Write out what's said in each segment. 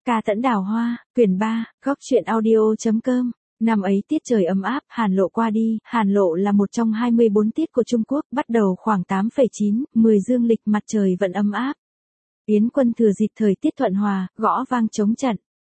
Ca Tẫn Đào Hoa, quyển 3, góc truyện audio.com. Năm ấy tiết trời ấm áp, Hàn Lộ qua đi. Hàn Lộ là một trong 24 tiết của Trung Quốc, bắt đầu khoảng 8,9, 10 dương lịch, mặt trời vẫn ấm áp. Yến quân thừa dịp thời tiết thuận hòa, gõ vang chống trận.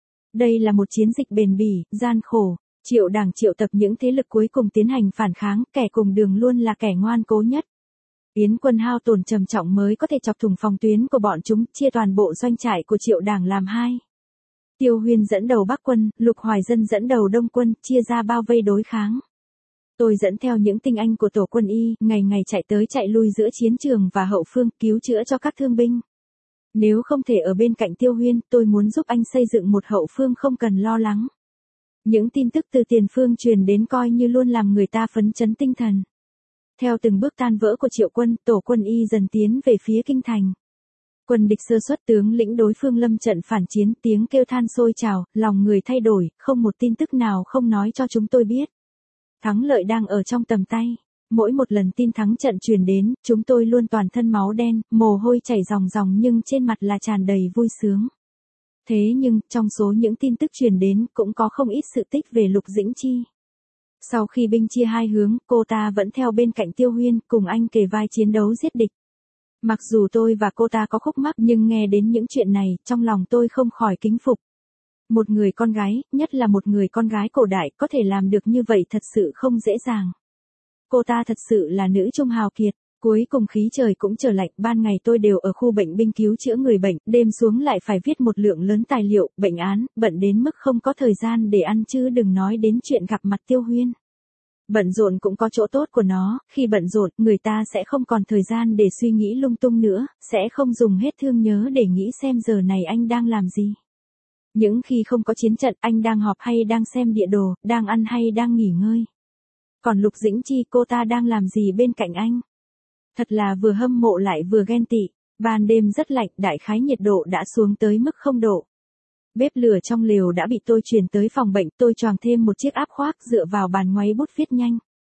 Đây là một chiến dịch bền bỉ, gian khổ. Triệu Đảng triệu tập những thế lực cuối cùng tiến hành phản kháng, kẻ cùng đường luôn là kẻ ngoan cố nhất. Yến quân hao tổn trầm trọng mới có thể chọc thủng phòng tuyến của bọn chúng, chia toàn bộ doanh trại của Triệu Đảng làm hai. Tiêu Huyên dẫn đầu Bắc quân, Lục Hoài Dân dẫn đầu Đông quân, chia ra bao vây đối kháng. Tôi dẫn theo những tinh anh của tổ quân y, ngày ngày chạy tới chạy lui giữa chiến trường và hậu phương, cứu chữa cho các thương binh. Nếu không thể ở bên cạnh Tiêu Huyên, tôi muốn giúp anh xây dựng một hậu phương không cần lo lắng. Những tin tức từ tiền phương truyền đến coi như luôn làm người ta phấn chấn tinh thần. Theo từng bước tan vỡ của Triệu quân, tổ quân y dần tiến về phía kinh thành. Quân địch sơ suất, tướng lĩnh đối phương lâm trận phản chiến, tiếng kêu than sôi trào, lòng người thay đổi, không một tin tức nào không nói cho chúng tôi biết. Thắng lợi đang ở trong tầm tay. Mỗi một lần tin thắng trận truyền đến, chúng tôi luôn toàn thân máu đen, mồ hôi chảy ròng ròng nhưng trên mặt là tràn đầy vui sướng. Thế nhưng, trong số những tin tức truyền đến, cũng có không ít sự tích về Lục Dĩnh Chi. Sau khi binh chia hai hướng, cô ta vẫn theo bên cạnh Tiêu Huyên, cùng anh kề vai chiến đấu giết địch. Mặc dù tôi và cô ta có khúc mắc nhưng nghe đến những chuyện này, trong lòng tôi không khỏi kính phục. Một người con gái, nhất là một người con gái cổ đại, có thể làm được như vậy thật sự không dễ dàng. Cô ta thật sự là nữ trung hào kiệt. Cuối cùng khí trời cũng trở lạnh, ban ngày tôi đều ở khu bệnh binh cứu chữa người bệnh, đêm xuống lại phải viết một lượng lớn tài liệu, bệnh án, bận đến mức không có thời gian để ăn chứ đừng nói đến chuyện gặp mặt Tiêu Huyên. Bận rộn cũng có chỗ tốt của nó, khi bận rộn, người ta sẽ không còn thời gian để suy nghĩ lung tung nữa, sẽ không dùng hết thương nhớ để nghĩ xem giờ này anh đang làm gì. Những khi không có chiến trận, anh đang họp hay đang xem địa đồ, đang ăn hay đang nghỉ ngơi. Còn Lục Dĩnh Chi, cô ta đang làm gì bên cạnh anh? Thật là vừa hâm mộ lại vừa ghen tị. Ban đêm rất lạnh, đại khái nhiệt độ đã xuống tới mức 0 độ. Bếp lửa trong lều đã bị tôi chuyển tới phòng bệnh, tôi choàng thêm một chiếc áp khoác dựa vào bàn ngoáy bút viết nhanh.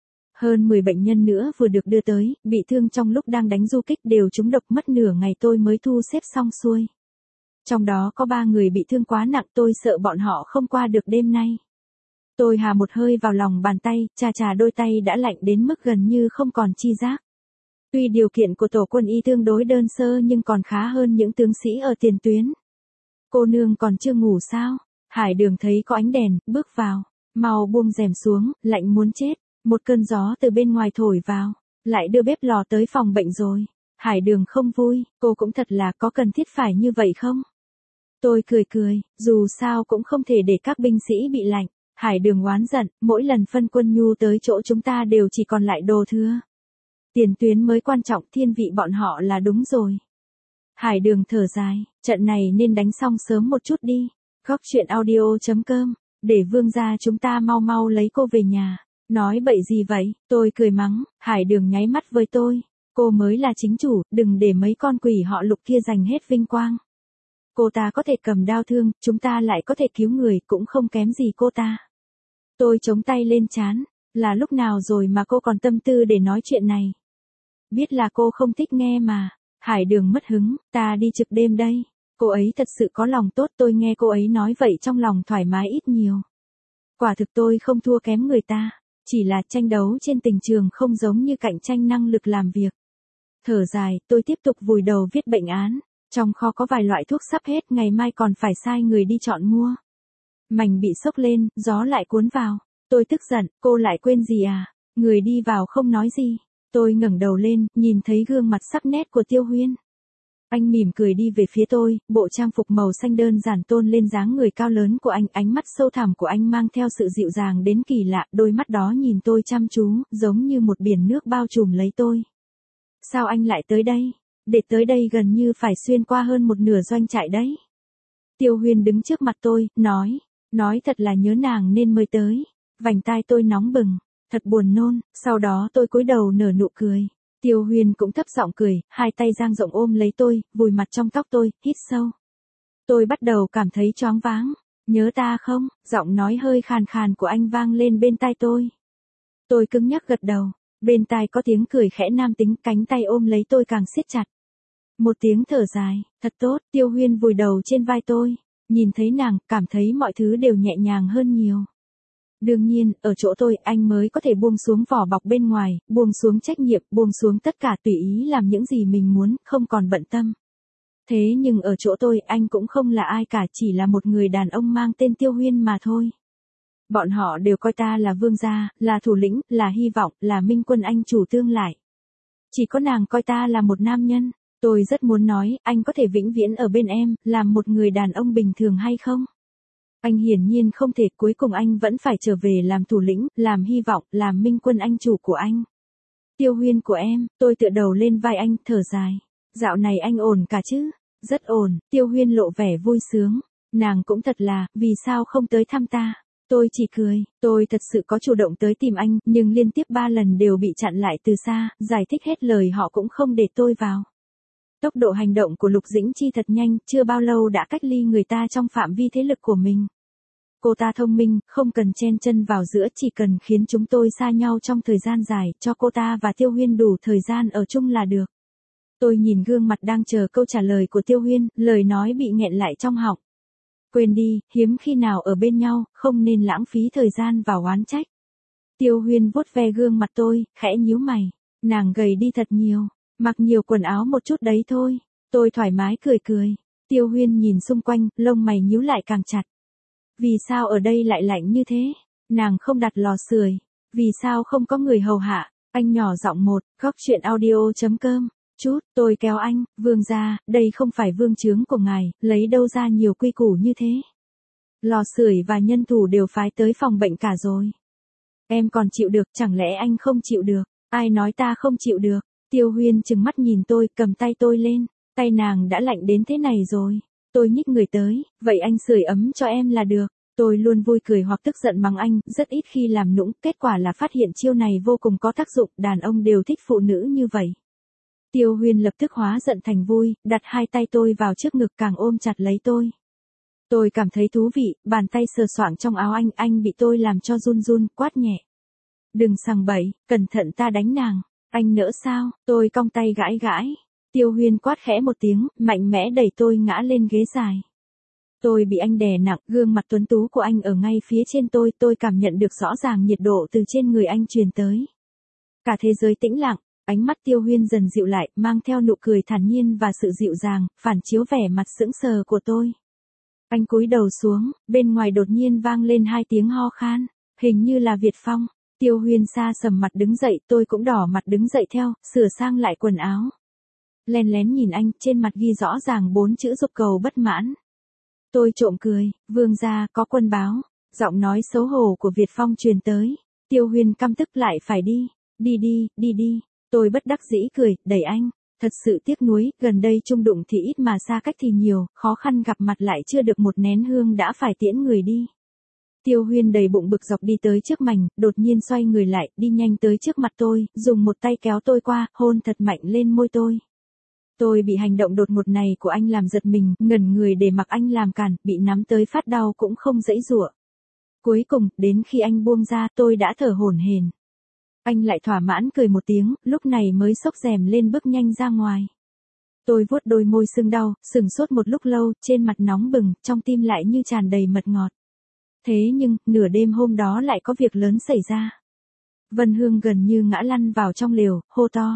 Hơn 10 bệnh nhân nữa vừa được đưa tới, bị thương trong lúc đang đánh du kích đều trúng độc, mất nửa ngày tôi mới thu xếp xong xuôi. Trong đó có 3 người bị thương quá nặng, tôi sợ bọn họ không qua được đêm nay. Tôi hà một hơi vào lòng bàn tay, chà đôi tay đã lạnh đến mức gần như không còn chi giác. Tuy điều kiện của tổ quân y tương đối đơn sơ nhưng còn khá hơn những tướng sĩ ở tiền tuyến. Cô nương còn chưa ngủ sao? Hải Đường thấy có ánh đèn, bước vào. Mau buông rèm xuống, lạnh muốn chết. Một cơn gió từ bên ngoài thổi vào. Lại đưa bếp lò tới phòng bệnh rồi. Hải Đường không vui, cô cũng thật là có cần thiết phải như vậy không? Tôi cười, dù sao cũng không thể để các binh sĩ bị lạnh. Hải Đường oán giận, mỗi lần phân quân nhu tới chỗ chúng ta đều chỉ còn lại đồ thưa. Tiền tuyến mới quan trọng, thiên vị bọn họ là đúng rồi. Hải Đường thở dài, trận này nên đánh xong sớm một chút đi. Góc truyện audio.com, để vương gia chúng ta mau lấy cô về nhà. Nói bậy gì vậy? Tôi cười mắng, Hải Đường nháy mắt với tôi. Cô mới là chính chủ, đừng để mấy con quỷ họ Lục kia giành hết vinh quang. Cô ta có thể cầm đao thương, chúng ta lại có thể cứu người, cũng không kém gì cô ta. Tôi chống tay lên trán, là lúc nào rồi mà cô còn tâm tư để nói chuyện này? Biết là cô không thích nghe mà. Hải Đường mất hứng, ta đi trực đêm đây. Cô ấy thật sự có lòng tốt, tôi nghe cô ấy nói vậy trong lòng thoải mái ít nhiều. Quả thực tôi không thua kém người ta, chỉ là tranh đấu trên tình trường không giống như cạnh tranh năng lực làm việc. Thở dài, tôi tiếp tục vùi đầu viết bệnh án. Trong kho có vài loại thuốc sắp hết, ngày mai còn phải sai người đi chọn mua. Mảnh bị xốc lên, gió lại cuốn vào. Tôi tức giận, cô lại quên gì à? Người đi vào không nói gì. Tôi ngẩng đầu lên, nhìn thấy gương mặt sắc nét của Tiêu Huyên. Anh mỉm cười đi về phía tôi, bộ trang phục màu xanh đơn giản tôn lên dáng người cao lớn của anh, ánh mắt sâu thẳm của anh mang theo sự dịu dàng đến kỳ lạ, đôi mắt đó nhìn tôi chăm chú, giống như một biển nước bao trùm lấy tôi. Sao anh lại tới đây? Để tới đây gần như phải xuyên qua hơn một nửa doanh trại đấy. Tiêu Huyên đứng trước mặt tôi, nói thật là nhớ nàng nên mới tới. Vành tai tôi nóng bừng. Thật buồn nôn, sau đó tôi cúi đầu nở nụ cười. Tiêu Huyên cũng thấp giọng cười, hai tay dang rộng ôm lấy tôi, vùi mặt trong tóc tôi, hít sâu. Tôi bắt đầu cảm thấy choáng váng. Nhớ ta không? Giọng nói hơi khàn khàn của anh vang lên bên tai tôi. Tôi cứng nhắc gật đầu. Bên tai có tiếng cười khẽ nam tính, cánh tay ôm lấy tôi càng siết chặt. Một tiếng thở dài, thật tốt, Tiêu Huyên vùi đầu trên vai tôi. Nhìn thấy nàng, cảm thấy mọi thứ đều nhẹ nhàng hơn nhiều. Đương nhiên, ở chỗ tôi, anh mới có thể buông xuống vỏ bọc bên ngoài, buông xuống trách nhiệm, buông xuống tất cả tùy ý làm những gì mình muốn, không còn bận tâm. Thế nhưng ở chỗ tôi, anh cũng không là ai cả, chỉ là một người đàn ông mang tên Tiêu Huyên mà thôi. Bọn họ đều coi ta là vương gia, là thủ lĩnh, là hy vọng, là minh quân anh chủ tương lai. Chỉ có nàng coi ta là một nam nhân. Tôi rất muốn nói, anh có thể vĩnh viễn ở bên em, làm một người đàn ông bình thường hay không? Anh hiển nhiên không thể, cuối cùng anh vẫn phải trở về làm thủ lĩnh, làm hy vọng, làm minh quân anh chủ của anh. Tiêu Huyên của em, tôi tựa đầu lên vai anh, thở dài. Dạo này anh ổn cả chứ? Rất ổn, Tiêu Huyên lộ vẻ vui sướng. Nàng cũng thật là, vì sao không tới thăm ta? Tôi chỉ cười, tôi thật sự có chủ động tới tìm anh, nhưng liên tiếp 3 lần đều bị chặn lại từ xa, giải thích hết lời họ cũng không để tôi vào. Tốc độ hành động của Lục Dĩnh Chi thật nhanh, chưa bao lâu đã cách ly người ta trong phạm vi thế lực của mình. Cô ta thông minh, không cần chen chân vào giữa, chỉ cần khiến chúng tôi xa nhau trong thời gian dài, cho cô ta và Tiêu Huyên đủ thời gian ở chung là được. Tôi nhìn gương mặt đang chờ câu trả lời của Tiêu Huyên, lời nói bị nghẹn lại trong họng. Quên đi, hiếm khi nào ở bên nhau, không nên lãng phí thời gian vào oán trách. Tiêu Huyên vuốt ve gương mặt tôi, khẽ nhíu mày. Nàng gầy đi thật nhiều, mặc nhiều quần áo một chút đấy thôi. Tôi thoải mái cười cười. Tiêu Huyên nhìn xung quanh, lông mày nhíu lại càng chặt. Vì sao ở đây lại lạnh như thế? Nàng không đặt lò sưởi. Vì sao không có người hầu hạ? Anh nhỏ giọng một, góc chuyện audio.com. Chút, tôi kéo anh, vương gia, đây không phải vương chướng của ngài, lấy đâu ra nhiều quy củ như thế. Lò sưởi và nhân thủ đều phái tới phòng bệnh cả rồi. Em còn chịu được, chẳng lẽ anh không chịu được? Ai nói ta không chịu được? Tiêu Huyên trừng mắt nhìn tôi, cầm tay tôi lên, tay nàng đã lạnh đến thế này rồi. Tôi nhích người tới, vậy anh sưởi ấm cho em là được. Tôi luôn vui cười hoặc tức giận mắng anh, rất ít khi làm nũng, kết quả là phát hiện chiêu này vô cùng có tác dụng, đàn ông đều thích phụ nữ như vậy. Tiêu Huyên lập tức hóa giận thành vui, đặt hai tay tôi vào trước ngực càng ôm chặt lấy tôi. Tôi cảm thấy thú vị, bàn tay sờ soạng trong áo anh bị tôi làm cho run run, quát nhẹ. Đừng sằng bậy, cẩn thận ta đánh nàng. Anh nỡ sao? Tôi cong tay gãi gãi. Tiêu Huyên quát khẽ một tiếng, mạnh mẽ đẩy tôi ngã lên ghế dài. Tôi bị anh đè nặng, gương mặt tuấn tú của anh ở ngay phía trên tôi cảm nhận được rõ ràng nhiệt độ từ trên người anh truyền tới. Cả thế giới tĩnh lặng, ánh mắt Tiêu Huyên dần dịu lại, mang theo nụ cười thản nhiên và sự dịu dàng, phản chiếu vẻ mặt sững sờ của tôi. Anh cúi đầu xuống, bên ngoài đột nhiên vang lên 2 tiếng ho khan, hình như là Việt Phong. Tiêu Huyên xa sầm mặt đứng dậy, tôi cũng đỏ mặt đứng dậy theo, sửa sang lại quần áo. Lén lén nhìn anh, trên mặt ghi rõ ràng 4 chữ dục cầu bất mãn. Tôi trộm cười, vương gia, có quân báo. Giọng nói xấu hổ của Việt Phong truyền tới. Tiêu Huyên căm tức lại phải đi. Đi. Tôi bất đắc dĩ cười, đẩy anh. Thật sự tiếc nuối, gần đây chung đụng thì ít mà xa cách thì nhiều, khó khăn gặp mặt lại chưa được một nén hương đã phải tiễn người đi. Tiêu Huyên đầy bụng bực dọc đi tới trước mảnh, đột nhiên xoay người lại, đi nhanh tới trước mặt tôi, dùng một tay kéo tôi qua, hôn thật mạnh lên môi tôi. Tôi bị hành động đột ngột này của anh làm giật mình, ngẩn người để mặc anh làm cản, bị nắm tới phát đau cũng không dãy giụa. Cuối cùng, đến khi anh buông ra, tôi đã thở hổn hển. Anh lại thỏa mãn cười một tiếng, lúc này mới xốc rèm lên bước nhanh ra ngoài. Tôi vuốt đôi môi sưng đau, sửng sốt một lúc lâu, trên mặt nóng bừng, trong tim lại như tràn đầy mật ngọt. Thế nhưng, nửa đêm hôm đó lại có việc lớn xảy ra. Vân Hương gần như ngã lăn vào trong lều, hô to.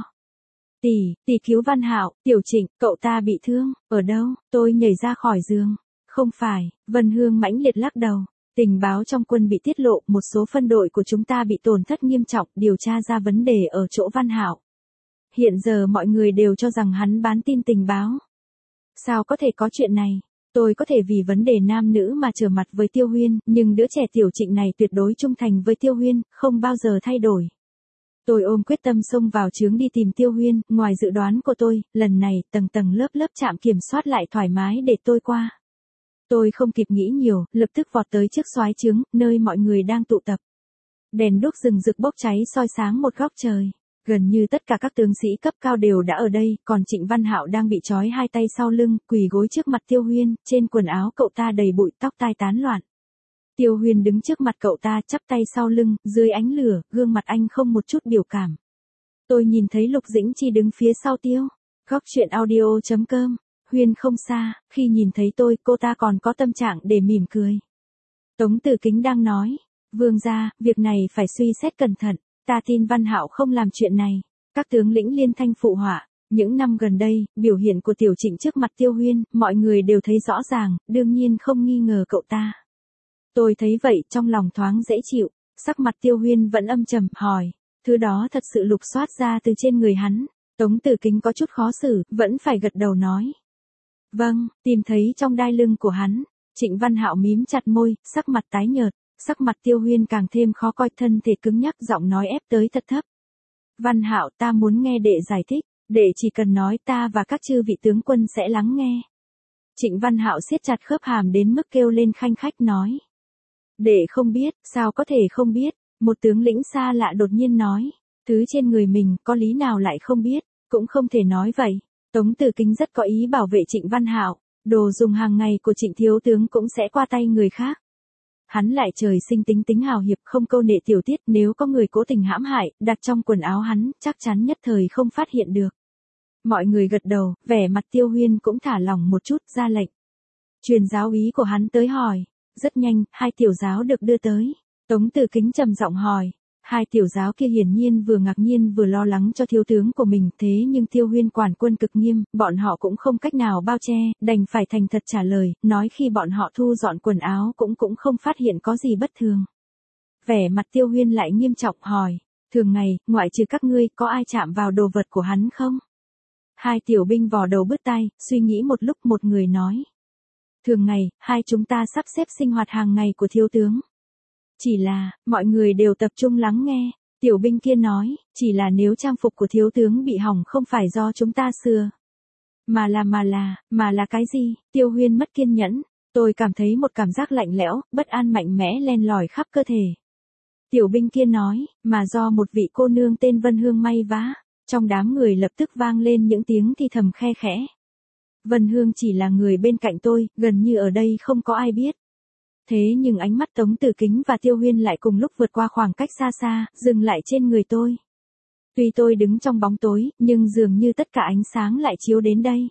Tỷ cứu Văn Hạo, Tiểu Trịnh, cậu ta bị thương, ở đâu? Tôi nhảy ra khỏi giường. Không phải, Vân Hương mãnh liệt lắc đầu. Tình báo trong quân bị tiết lộ, một số phân đội của chúng ta bị tổn thất nghiêm trọng, điều tra ra vấn đề ở chỗ Văn Hạo. Hiện giờ mọi người đều cho rằng hắn bán tin tình báo. Sao có thể có chuyện này? Tôi có thể vì vấn đề nam nữ mà trở mặt với Tiêu Huyên, nhưng đứa trẻ Tiểu Trịnh này tuyệt đối trung thành với Tiêu Huyên, không bao giờ thay đổi. Tôi ôm quyết tâm xông vào chướng đi tìm Tiêu Huyên, ngoài dự đoán của tôi, lần này tầng tầng lớp trạm kiểm soát lại thoải mái để tôi qua. Tôi không kịp nghĩ nhiều, lập tức vọt tới trước soái chướng, nơi mọi người đang tụ tập. Đèn đuốc rừng rực bốc cháy soi sáng một góc trời. Gần như tất cả các tướng sĩ cấp cao đều đã ở đây, còn Trịnh Văn Hạo đang bị trói hai tay sau lưng, quỳ gối trước mặt Tiêu Huyên, trên quần áo cậu ta đầy bụi, tóc tai tán loạn. Tiêu Huyên đứng trước mặt cậu ta, chắp tay sau lưng, dưới ánh lửa, gương mặt anh không một chút biểu cảm. Tôi nhìn thấy Lục Dĩnh Chi đứng phía sau Tiêu. Góc chuyện audio.com Huyên không xa, khi nhìn thấy tôi cô ta còn có tâm trạng để mỉm cười. Tống Tử Kính đang nói, vương gia, việc này phải suy xét cẩn thận, ta tin Văn Hạo không làm chuyện này. Các tướng lĩnh liên thanh phụ họa, những năm gần đây, biểu hiện của Tiểu Trịnh trước mặt Tiêu Huyên, mọi người đều thấy rõ ràng, đương nhiên không nghi ngờ cậu ta. Tôi thấy vậy trong lòng thoáng dễ chịu, sắc mặt Tiêu Huyên vẫn âm trầm, hỏi, thứ đó thật sự lục soát ra từ trên người hắn. Tống Tử Kính có chút khó xử, vẫn phải gật đầu nói. Vâng, tìm thấy trong đai lưng của hắn. Trịnh Văn Hạo mím chặt môi, sắc mặt tái nhợt, sắc mặt Tiêu Huyên càng thêm khó coi, thân thể cứng nhắc, giọng nói ép tới thật thấp. Văn Hạo, ta muốn nghe đệ giải thích, đệ chỉ cần nói ta và các chư vị tướng quân sẽ lắng nghe. Trịnh Văn Hạo siết chặt khớp hàm đến mức kêu lên khanh khách nói. Đệ không biết, sao có thể không biết, một tướng lĩnh xa lạ đột nhiên nói, thứ trên người mình có lý nào lại không biết, cũng không thể nói vậy. Tống Tử Kính rất có ý bảo vệ Trịnh Văn Hạo, đồ dùng hàng ngày của Trịnh thiếu tướng cũng sẽ qua tay người khác. Hắn lại trời sinh tính tính hào hiệp, không câu nệ tiểu tiết, nếu có người cố tình hãm hại, đặt trong quần áo hắn, chắc chắn nhất thời không phát hiện được. Mọi người gật đầu, vẻ mặt Tiêu Huyên cũng thả lỏng một chút, ra lệnh. Truyền giáo úy của hắn tới hỏi. Rất nhanh, 2 tiểu giáo được đưa tới. Tống Tử Kính trầm giọng hỏi. 2 tiểu giáo kia hiển nhiên vừa ngạc nhiên vừa lo lắng cho thiếu tướng của mình, thế nhưng Tiêu Huyên quản quân cực nghiêm, bọn họ cũng không cách nào bao che, đành phải thành thật trả lời, nói khi bọn họ thu dọn quần áo cũng không phát hiện có gì bất thường. Vẻ mặt Tiêu Huyên lại nghiêm trọng hỏi, thường ngày, ngoại trừ các ngươi, có ai chạm vào đồ vật của hắn không? 2 tiểu binh vò đầu bứt tai, suy nghĩ một lúc, một người nói. Thường ngày, hai chúng ta sắp xếp sinh hoạt hàng ngày của thiếu tướng. Chỉ là, mọi người đều tập trung lắng nghe. Tiểu binh kia nói, chỉ là nếu trang phục của thiếu tướng bị hỏng không phải do chúng ta sửa. Mà là cái gì? Tiêu Huyên mất kiên nhẫn. Tôi cảm thấy một cảm giác lạnh lẽo, bất an mạnh mẽ len lỏi khắp cơ thể. Tiểu binh kia nói, mà do một vị cô nương tên Vân Hương may vá. Trong đám người lập tức vang lên những tiếng thì thầm khe khẽ. Vân Hương chỉ là người bên cạnh tôi, gần như ở đây không có ai biết. Thế nhưng ánh mắt Tống Tử Kính và Tiêu Huyên lại cùng lúc vượt qua khoảng cách xa xa, dừng lại trên người tôi. Tuy tôi đứng trong bóng tối, nhưng dường như tất cả ánh sáng lại chiếu đến đây.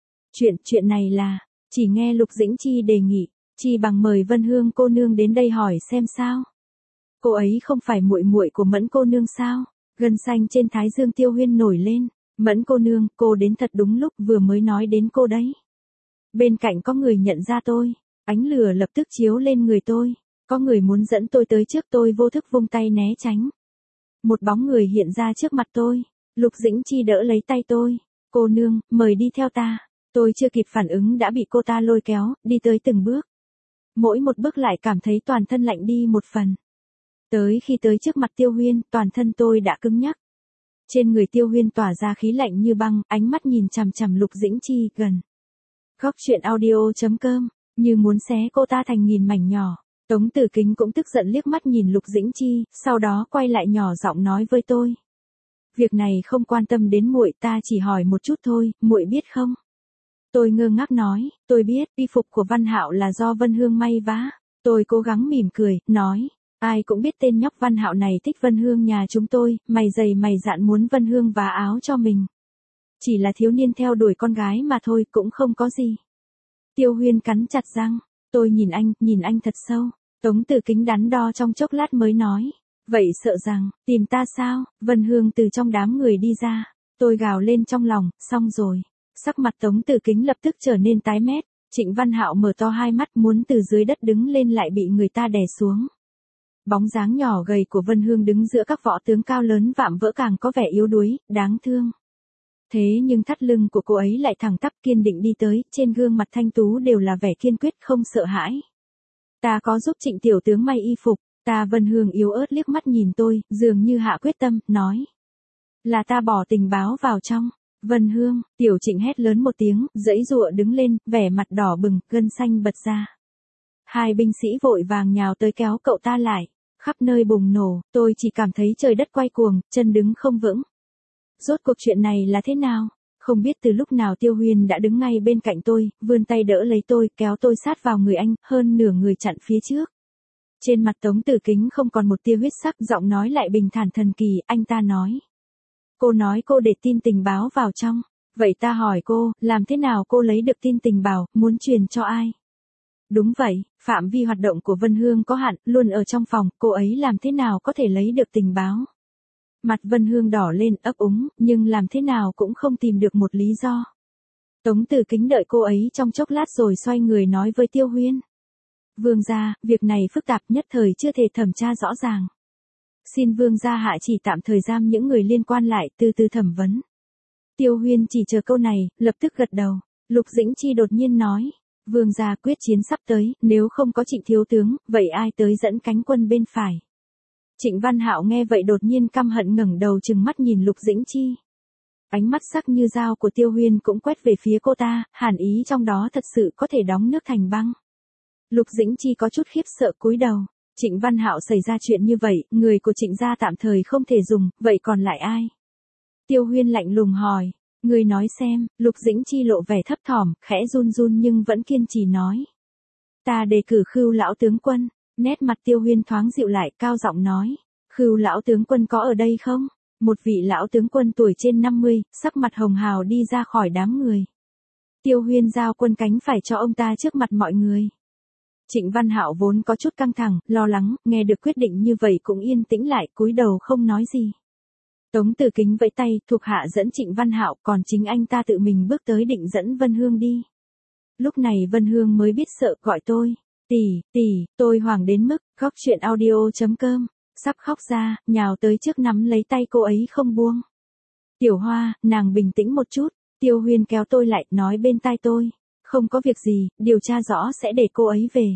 Chuyện này là, chỉ nghe Lục Dĩnh Chi đề nghị, chi bằng mời Vân Hương cô nương đến đây hỏi xem sao. Cô ấy không phải muội muội của Mẫn cô nương sao? Gân xanh trên thái dương Tiêu Huyên nổi lên. Mẫn cô nương, cô đến thật đúng lúc, vừa mới nói đến cô đấy. Bên cạnh có người nhận ra tôi, ánh lửa lập tức chiếu lên người tôi, có người muốn dẫn tôi tới trước, tôi vô thức vung tay né tránh. Một bóng người hiện ra trước mặt tôi, Lục Dĩnh Chi đỡ lấy tay tôi, cô nương, mời đi theo ta. Tôi chưa kịp phản ứng đã bị cô ta lôi kéo, đi tới từng bước. Mỗi một bước lại cảm thấy toàn thân lạnh đi một phần. Tới khi tới trước mặt Tiêu Huyên, toàn thân tôi đã cứng nhắc. Trên người Tiêu Huyên tỏa ra khí lạnh như băng, ánh mắt nhìn chằm chằm Lục Dĩnh Chi, gần. Góc chuyện audio.com, như muốn xé cô ta thành nghìn mảnh nhỏ. Tống Tử Kính cũng tức giận liếc mắt nhìn Lục Dĩnh Chi, sau đó quay lại nhỏ giọng nói với tôi. Việc này không quan tâm đến muội, ta chỉ hỏi một chút thôi, muội biết không? Tôi ngơ ngác nói, tôi biết, y phục của Văn Hạo là do Vân Hương may vá. Tôi cố gắng mỉm cười, nói. Ai cũng biết tên nhóc Văn Hạo này thích Vân Hương nhà chúng tôi, mày dày mày dạn muốn Vân Hương vá áo cho mình. Chỉ là thiếu niên theo đuổi con gái mà thôi, cũng không có gì. Tiêu Huyên cắn chặt răng, tôi nhìn anh thật sâu. Tống Tử Kính đắn đo trong chốc lát mới nói, vậy sợ rằng, tìm ta sao? Vân Hương từ trong đám người đi ra, tôi gào lên trong lòng, xong rồi. Sắc mặt Tống Tử Kính lập tức trở nên tái mét, Trịnh Văn Hạo mở to hai mắt muốn từ dưới đất đứng lên lại bị người ta đè xuống. Bóng dáng nhỏ gầy của Vân Hương đứng giữa các võ tướng cao lớn vạm vỡ càng có vẻ yếu đuối, đáng thương. Thế nhưng thắt lưng của cô ấy lại thẳng tắp kiên định đi tới, trên gương mặt thanh tú đều là vẻ kiên quyết không sợ hãi. Ta có giúp Trịnh tiểu tướng may y phục, Vân Hương yếu ớt liếc mắt nhìn tôi, dường như hạ quyết tâm, nói. Là ta bỏ tình báo vào trong. Vân Hương, Tiểu Trịnh hét lớn một tiếng, giãy giụa đứng lên, vẻ mặt đỏ bừng, gân xanh bật ra. Hai binh sĩ vội vàng nhào tới kéo cậu ta lại, khắp nơi bùng nổ, tôi chỉ cảm thấy trời đất quay cuồng, chân đứng không vững. Rốt cuộc chuyện này là thế nào? Không biết từ lúc nào Tiêu Huyên đã đứng ngay bên cạnh tôi, vươn tay đỡ lấy tôi, kéo tôi sát vào người anh, hơn nửa người chặn phía trước. Trên mặt Tống Tử Kính không còn một tia huyết sắc, giọng nói lại bình thản thần kỳ, anh ta nói. Cô nói cô để tin tình báo vào trong. Vậy ta hỏi cô, làm thế nào cô lấy được tin tình báo, muốn truyền cho ai? Đúng vậy, phạm vi hoạt động của Vân Hương có hạn, luôn ở trong phòng, cô ấy làm thế nào có thể lấy được tình báo? Mặt Vân Hương đỏ lên ấp úng, nhưng làm thế nào cũng không tìm được một lý do. Tống Từ Kính đợi cô ấy trong chốc lát rồi xoay người nói với Tiêu Huyên. Vương gia, việc này phức tạp nhất thời chưa thể thẩm tra rõ ràng. Xin vương gia hạ chỉ tạm thời giam những người liên quan lại, từ từ thẩm vấn. Tiêu Huyên chỉ chờ câu này, lập tức gật đầu. Lục Dĩnh Chi đột nhiên nói. Vương gia quyết chiến sắp tới, nếu không có Trịnh thiếu tướng, vậy ai tới dẫn cánh quân bên phải? Trịnh Văn Hạo nghe vậy đột nhiên căm hận ngẩng đầu trừng mắt nhìn Lục Dĩnh Chi. Ánh mắt sắc như dao của Tiêu Huyên cũng quét về phía cô ta, hàn ý trong đó thật sự có thể đóng nước thành băng. Lục Dĩnh Chi có chút khiếp sợ cúi đầu. Trịnh Văn Hạo xảy ra chuyện như vậy, người của Trịnh gia tạm thời không thể dùng, vậy còn lại ai? Tiêu Huyên lạnh lùng hỏi. Người nói xem, Lục Dĩnh Chi lộ vẻ thấp thỏm, khẽ run run nhưng vẫn kiên trì nói. Ta đề cử Khưu lão tướng quân. Nét mặt Tiêu Huyên thoáng dịu lại, cao giọng nói. Khưu lão tướng quân có ở đây không? Một vị lão tướng quân tuổi trên 50, sắc mặt hồng hào đi ra khỏi đám người. Tiêu Huyên giao quân cánh phải cho ông ta trước mặt mọi người. Trịnh Văn Hạo vốn có chút căng thẳng, lo lắng, nghe được quyết định như vậy cũng yên tĩnh lại, cúi đầu không nói gì. Tống Từ Kính vẫy tay, thuộc hạ dẫn Trịnh Văn Hạo, còn chính anh ta tự mình bước tới định dẫn Vân Hương đi. Lúc này Vân Hương mới biết sợ, gọi tôi. Tỷ, tôi hoảng đến mức, khóc chuyện audio.com, sắp khóc ra, nhào tới trước nắm lấy tay cô ấy không buông. Tiểu Hoa, nàng bình tĩnh một chút. Tiêu Huyên kéo tôi lại, nói bên tai tôi. Không có việc gì, điều tra rõ sẽ để cô ấy về.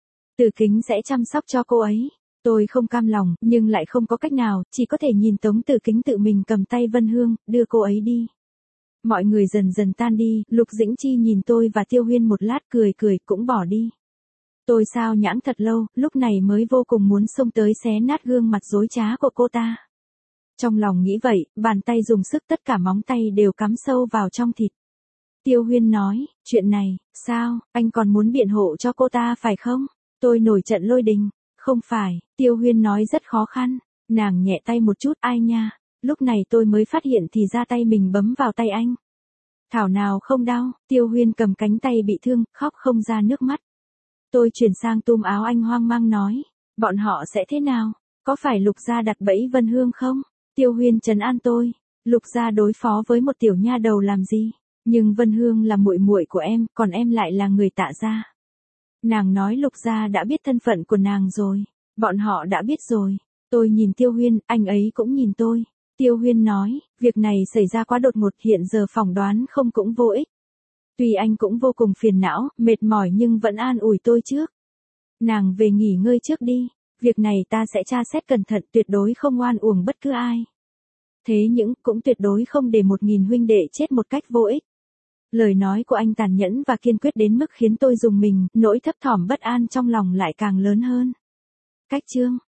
Từ Kính sẽ chăm sóc cho cô ấy. Tôi không cam lòng, nhưng lại không có cách nào, chỉ có thể nhìn Tống Từ Kính tự mình cầm tay Vân Hương, đưa cô ấy đi. Mọi người dần dần tan đi, Lục Dĩnh Chi nhìn tôi và Tiêu Huyên một lát cười cũng bỏ đi. Tôi sao nhãng thật lâu, lúc này mới vô cùng muốn xông tới xé nát gương mặt dối trá của cô ta. Trong lòng nghĩ vậy, bàn tay dùng sức tất cả móng tay đều cắm sâu vào trong thịt. Tiêu Huyên nói, chuyện này, sao, anh còn muốn biện hộ cho cô ta phải không? Tôi nổi trận lôi đình. Không phải, Tiêu Huyên nói rất khó khăn. Nàng nhẹ tay một chút, ai nha. Lúc này tôi mới phát hiện thì ra tay mình bấm vào tay anh. Thảo nào không đau, Tiêu Huyên cầm cánh tay bị thương, khóc không ra nước mắt. Tôi chuyển sang túm áo anh hoang mang nói. Bọn họ sẽ thế nào? Có phải Lục gia đặt bẫy Vân Hương không? Tiêu Huyên trấn an tôi. Lục gia đối phó với một tiểu nha đầu làm gì? Nhưng Vân Hương là muội muội của em, còn em lại là người Tạ gia. Nàng nói Lục gia đã biết thân phận của nàng rồi. Bọn họ đã biết rồi. Tôi nhìn Tiêu Huyên, anh ấy cũng nhìn tôi. Tiêu Huyên nói, việc này xảy ra quá đột ngột, hiện giờ phỏng đoán không cũng vô ích. Tuy anh cũng vô cùng phiền não, mệt mỏi nhưng vẫn an ủi tôi trước. Nàng về nghỉ ngơi trước đi. Việc này ta sẽ tra xét cẩn thận, tuyệt đối không oan uổng bất cứ ai. Thế nhưng cũng tuyệt đối không để 1000 huynh đệ chết một cách vô ích. Lời nói của anh tàn nhẫn và kiên quyết đến mức khiến tôi rùng mình, nỗi thấp thỏm bất an trong lòng lại càng lớn hơn. Cách chương